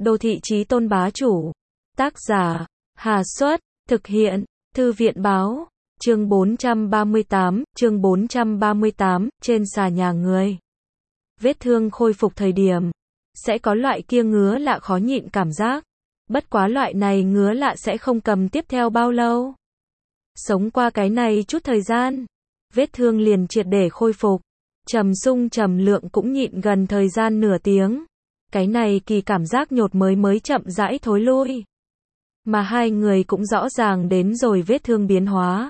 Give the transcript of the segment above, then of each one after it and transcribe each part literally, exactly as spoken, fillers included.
Đô thị chí tôn bá chủ. Tác giả, Hà Xuất, thực hiện, Thư viện báo, chương bốn trăm ba mươi tám, chương bốn trăm ba mươi tám, trên xà nhà người. Vết thương khôi phục thời điểm, sẽ có loại kia ngứa lạ khó nhịn cảm giác. Bất quá loại này ngứa lạ sẽ không cầm tiếp theo bao lâu. Sống qua cái này chút thời gian, vết thương liền triệt để khôi phục. Trầm Sung Trầm Lượng cũng nhịn gần thời gian nửa tiếng. Cái này kỳ cảm giác nhột mới mới chậm rãi thối lui. Mà hai người cũng rõ ràng đến rồi vết thương biến hóa.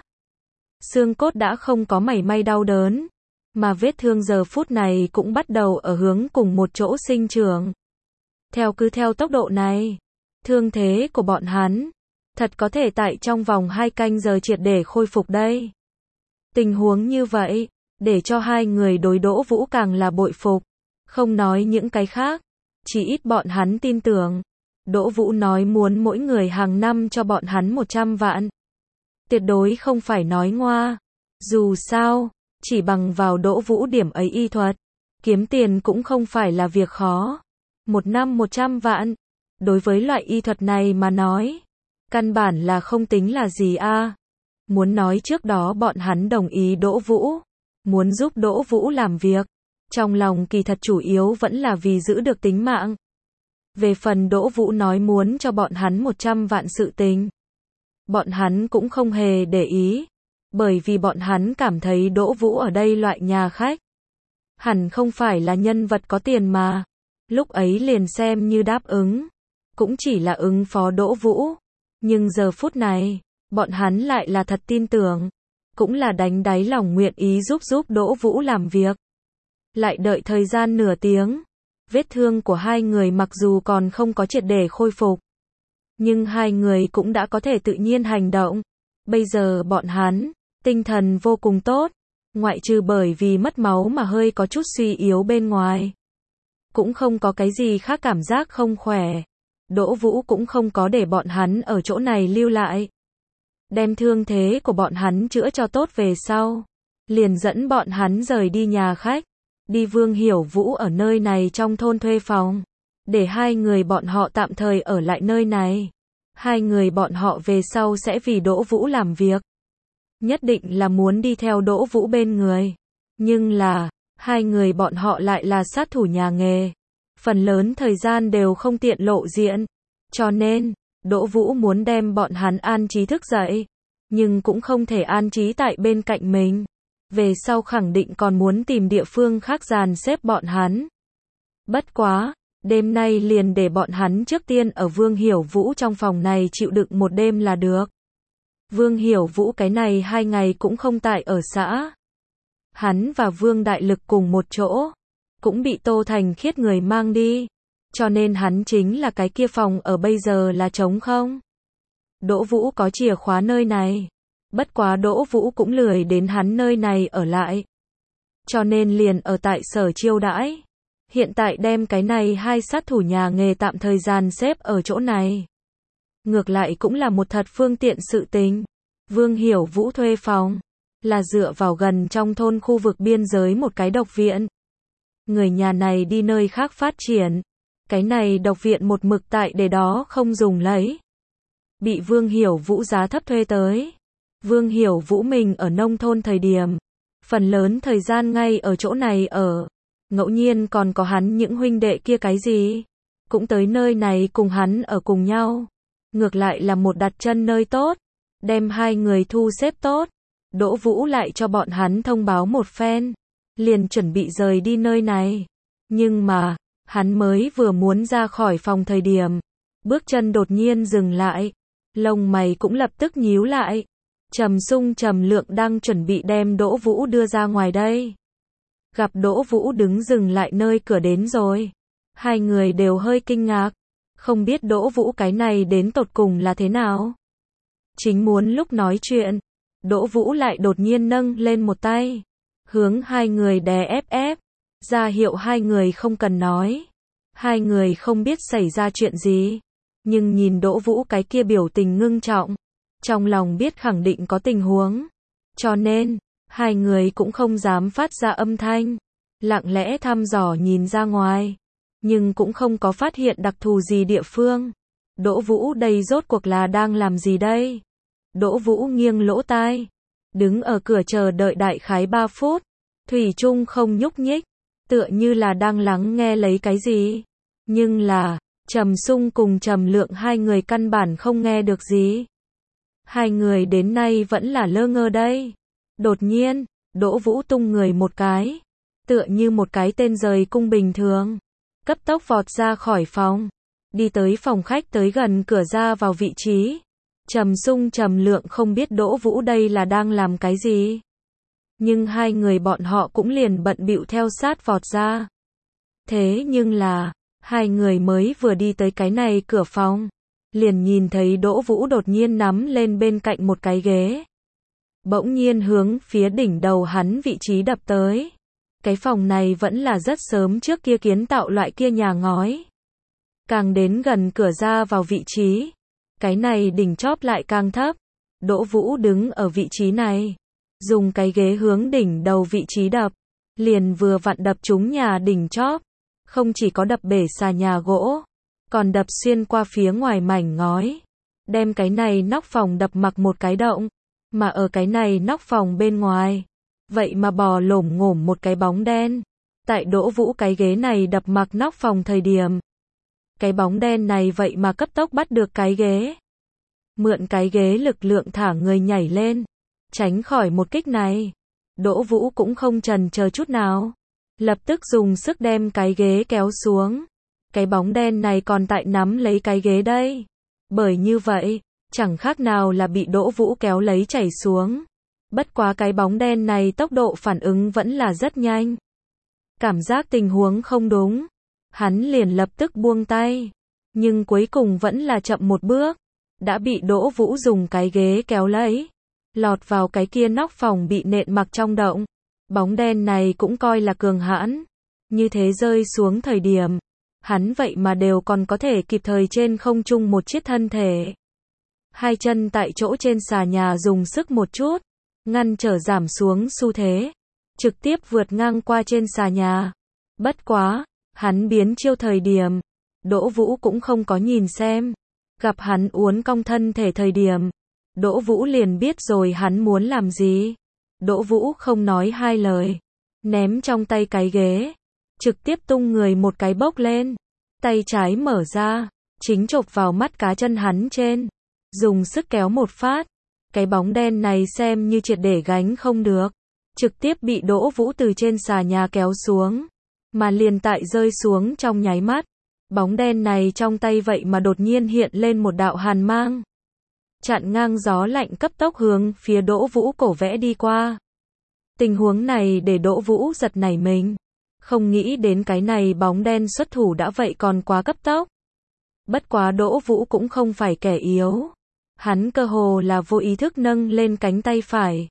Xương cốt đã không có mảy may đau đớn, mà vết thương giờ phút này cũng bắt đầu ở hướng cùng một chỗ sinh trưởng. Theo cứ theo tốc độ này, thương thế của bọn hắn thật có thể tại trong vòng hai canh giờ triệt để khôi phục đây. Tình huống như vậy, để cho hai người đối Đỗ Vũ càng là bội phục. Không nói những cái khác, chỉ ít bọn hắn tin tưởng. Đỗ Vũ nói muốn mỗi người hàng năm cho bọn hắn một trăm vạn. Tuyệt đối không phải nói ngoa. Dù sao, chỉ bằng vào Đỗ Vũ điểm ấy y thuật, kiếm tiền cũng không phải là việc khó. Một năm một trăm vạn. Đối với loại y thuật này mà nói, căn bản là không tính là gì a. Muốn nói trước đó bọn hắn đồng ý Đỗ Vũ, muốn giúp Đỗ Vũ làm việc, trong lòng kỳ thật chủ yếu vẫn là vì giữ được tính mạng. Về phần Đỗ Vũ nói muốn cho bọn hắn một trăm vạn sự tình, bọn hắn cũng không hề để ý, bởi vì bọn hắn cảm thấy Đỗ Vũ ở đây loại nhà khách, hẳn không phải là nhân vật có tiền mà. Lúc ấy liền xem như đáp ứng, cũng chỉ là ứng phó Đỗ Vũ. Nhưng giờ phút này, bọn hắn lại là thật tin tưởng, cũng là đánh đáy lòng nguyện ý giúp giúp Đỗ Vũ làm việc. Lại đợi thời gian nửa tiếng, vết thương của hai người mặc dù còn không có triệt để khôi phục, nhưng hai người cũng đã có thể tự nhiên hành động. Bây giờ bọn hắn, tinh thần vô cùng tốt, ngoại trừ bởi vì mất máu mà hơi có chút suy yếu bên ngoài. Cũng không có cái gì khác cảm giác không khỏe. Đỗ Vũ cũng không có để bọn hắn ở chỗ này lưu lại. Đem thương thế của bọn hắn chữa cho tốt về sau, liền dẫn bọn hắn rời đi nhà khách, đi Vương Hiểu Vũ ở nơi này trong thôn thuê phòng, để hai người bọn họ tạm thời ở lại nơi này. Hai người bọn họ về sau sẽ vì Đỗ Vũ làm việc. Nhất định là muốn đi theo Đỗ Vũ bên người. Nhưng là, hai người bọn họ lại là sát thủ nhà nghề. Phần lớn thời gian đều không tiện lộ diện. Cho nên, Đỗ Vũ muốn đem bọn hắn an trí thức dậy, nhưng cũng không thể an trí tại bên cạnh mình. Về sau khẳng định còn muốn tìm địa phương khác dàn xếp bọn hắn. Bất quá, đêm nay liền để bọn hắn trước tiên ở Vương Hiểu Vũ trong phòng này chịu đựng một đêm là được. Vương Hiểu Vũ cái này hai ngày cũng không tại ở xã. Hắn và Vương Đại Lực cùng một chỗ, cũng bị Tô Thành Khiết người mang đi. Cho nên hắn chính là cái kia phòng ở bây giờ là trống không. Đỗ Vũ có chìa khóa nơi này. Bất quá Đỗ Vũ cũng lười đến hắn nơi này ở lại. Cho nên liền ở tại sở chiêu đãi. Hiện tại đem cái này hai sát thủ nhà nghề tạm thời gian xếp ở chỗ này. Ngược lại cũng là một thật phương tiện sự tình. Vương Hiểu Vũ thuê phòng, là dựa vào gần trong thôn khu vực biên giới một cái độc viện. Người nhà này đi nơi khác phát triển. Cái này độc viện một mực tại để đó không dùng lấy. Bị Vương Hiểu Vũ giá thấp thuê tới. Vương Hiểu Vũ mình ở nông thôn thời điểm, phần lớn thời gian ngay ở chỗ này ở. Ngẫu nhiên còn có hắn những huynh đệ kia cái gì, cũng tới nơi này cùng hắn ở cùng nhau. Ngược lại là một đặt chân nơi tốt, đem hai người thu xếp tốt. Đỗ Vũ lại cho bọn hắn thông báo một phen, liền chuẩn bị rời đi nơi này. Nhưng mà, hắn mới vừa muốn ra khỏi phòng thời điểm, bước chân đột nhiên dừng lại, lông mày cũng lập tức nhíu lại. Trầm Sung Trầm Lượng đang chuẩn bị đem Đỗ Vũ đưa ra ngoài đây. Gặp Đỗ Vũ đứng dừng lại nơi cửa đến rồi. Hai người đều hơi kinh ngạc, không biết Đỗ Vũ cái này đến tột cùng là thế nào. Chính muốn lúc nói chuyện, Đỗ Vũ lại đột nhiên nâng lên một tay, hướng hai người đè ép ép, ra hiệu hai người không cần nói. Hai người không biết xảy ra chuyện gì, nhưng nhìn Đỗ Vũ cái kia biểu tình ngưng trọng, trong lòng biết khẳng định có tình huống. Cho nên, hai người cũng không dám phát ra âm thanh, lặng lẽ thăm dò nhìn ra ngoài. nhưng cũng không có phát hiện đặc thù gì địa phương. Đỗ Vũ đây rốt cuộc là đang làm gì đây? Đỗ Vũ nghiêng lỗ tai, đứng ở cửa chờ đợi đại khái ba phút, thủy chung không nhúc nhích, tựa như là đang lắng nghe lấy cái gì. Nhưng là, Trầm Sung cùng Trầm Lượng hai người căn bản không nghe được gì. Hai người đến nay vẫn là lơ ngơ đây. Đột nhiên, Đỗ Vũ tung người một cái, tựa như một cái tên rời cung bình thường, cấp tốc vọt ra khỏi phòng, đi tới phòng khách tới gần cửa ra vào vị trí. Trầm Sung Trầm Lượng không biết Đỗ Vũ đây là đang làm cái gì, nhưng hai người bọn họ cũng liền bận bịu theo sát vọt ra. Thế nhưng là, hai người mới vừa đi tới cái này cửa phòng, liền nhìn thấy Đỗ Vũ đột nhiên nắm lên bên cạnh một cái ghế, bỗng nhiên hướng phía đỉnh đầu hắn vị trí đập tới. Cái phòng này vẫn là rất sớm trước kia kiến tạo loại kia nhà ngói. Càng đến gần cửa ra vào vị trí, cái này đỉnh chóp lại càng thấp. Đỗ Vũ đứng ở vị trí này, dùng cái ghế hướng đỉnh đầu vị trí đập, liền vừa vặn đập trúng nhà đỉnh chóp. Không chỉ có đập bể xà nhà gỗ, còn đập xuyên qua phía ngoài mảnh ngói, đem cái này nóc phòng đập mặc một cái động. Mà ở cái này nóc phòng bên ngoài, vậy mà bò lổm ngổm một cái bóng đen. Tại Đỗ Vũ cái ghế này đập mặc nóc phòng thời điểm, cái bóng đen này vậy mà cấp tốc bắt được cái ghế. Mượn cái ghế lực lượng thả người nhảy lên, tránh khỏi một kích này. Đỗ Vũ cũng không chần chờ chút nào, lập tức dùng sức đem cái ghế kéo xuống. Cái bóng đen này còn tại nắm lấy cái ghế đây. Bởi như vậy, chẳng khác nào là bị Đỗ Vũ kéo lấy chảy xuống. Bất quá cái bóng đen này tốc độ phản ứng vẫn là rất nhanh. Cảm giác tình huống không đúng, hắn liền lập tức buông tay. Nhưng cuối cùng vẫn là chậm một bước, đã bị Đỗ Vũ dùng cái ghế kéo lấy, lọt vào cái kia nóc phòng bị nện mặc trong động. Bóng đen này cũng coi là cường hãn, như thế rơi xuống thời điểm, hắn vậy mà đều còn có thể kịp thời trên không trung một chiếc thân thể. Hai chân tại chỗ trên xà nhà dùng sức một chút, ngăn trở giảm xuống xu thế, trực tiếp vượt ngang qua trên xà nhà. Bất quá, hắn biến chiêu thời điểm, Đỗ Vũ cũng không có nhìn xem. Gặp hắn uốn cong thân thể thời điểm, Đỗ Vũ liền biết rồi hắn muốn làm gì. Đỗ Vũ không nói hai lời, ném trong tay cái ghế, trực tiếp tung người một cái bốc lên, tay trái mở ra, chính chộp vào mắt cá chân hắn trên, dùng sức kéo một phát. Cái bóng đen này xem như triệt để gánh không được, trực tiếp bị Đỗ Vũ từ trên xà nhà kéo xuống, mà liền tại rơi xuống trong nháy mắt, bóng đen này trong tay vậy mà đột nhiên hiện lên một đạo hàn mang, chặn ngang gió lạnh cấp tốc hướng phía Đỗ Vũ cổ vẽ đi qua. Tình huống này để Đỗ Vũ giật nảy mình, không nghĩ đến cái này bóng đen xuất thủ đã vậy còn quá cấp tốc. Bất quá Đỗ Vũ cũng không phải kẻ yếu, hắn cơ hồ là vô ý thức nâng lên cánh tay phải,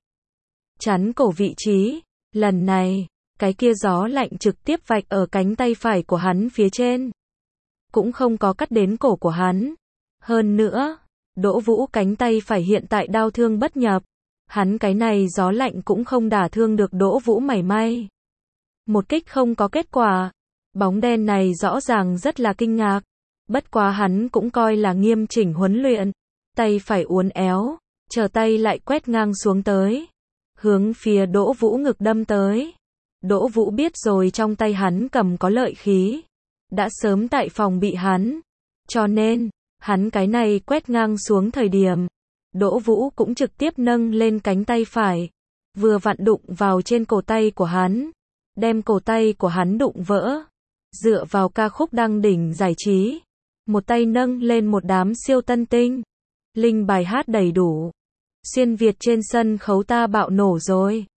chắn cổ vị trí. Lần này, cái kia gió lạnh trực tiếp vạch ở cánh tay phải của hắn phía trên, cũng không có cắt đến cổ của hắn. Hơn nữa, Đỗ Vũ cánh tay phải hiện tại đau thương bất nhập, hắn cái này gió lạnh cũng không đả thương được Đỗ Vũ mảy may. Một kích không có kết quả, bóng đen này rõ ràng rất là kinh ngạc, bất quá hắn cũng coi là nghiêm chỉnh huấn luyện, tay phải uốn éo, chờ tay lại quét ngang xuống tới, hướng phía Đỗ Vũ ngực đâm tới. Đỗ Vũ biết rồi trong tay hắn cầm có lợi khí, đã sớm tại phòng bị hắn, cho nên, hắn cái này quét ngang xuống thời điểm, Đỗ Vũ cũng trực tiếp nâng lên cánh tay phải, vừa vặn đụng vào trên cổ tay của hắn, đem cổ tay của hắn đụng vỡ. Dựa vào ca khúc đăng đỉnh giải trí, một tay nâng lên một đám siêu tân tinh, linh bài hát đầy đủ, xuyên Việt trên sân khấu ta bạo nổ rồi.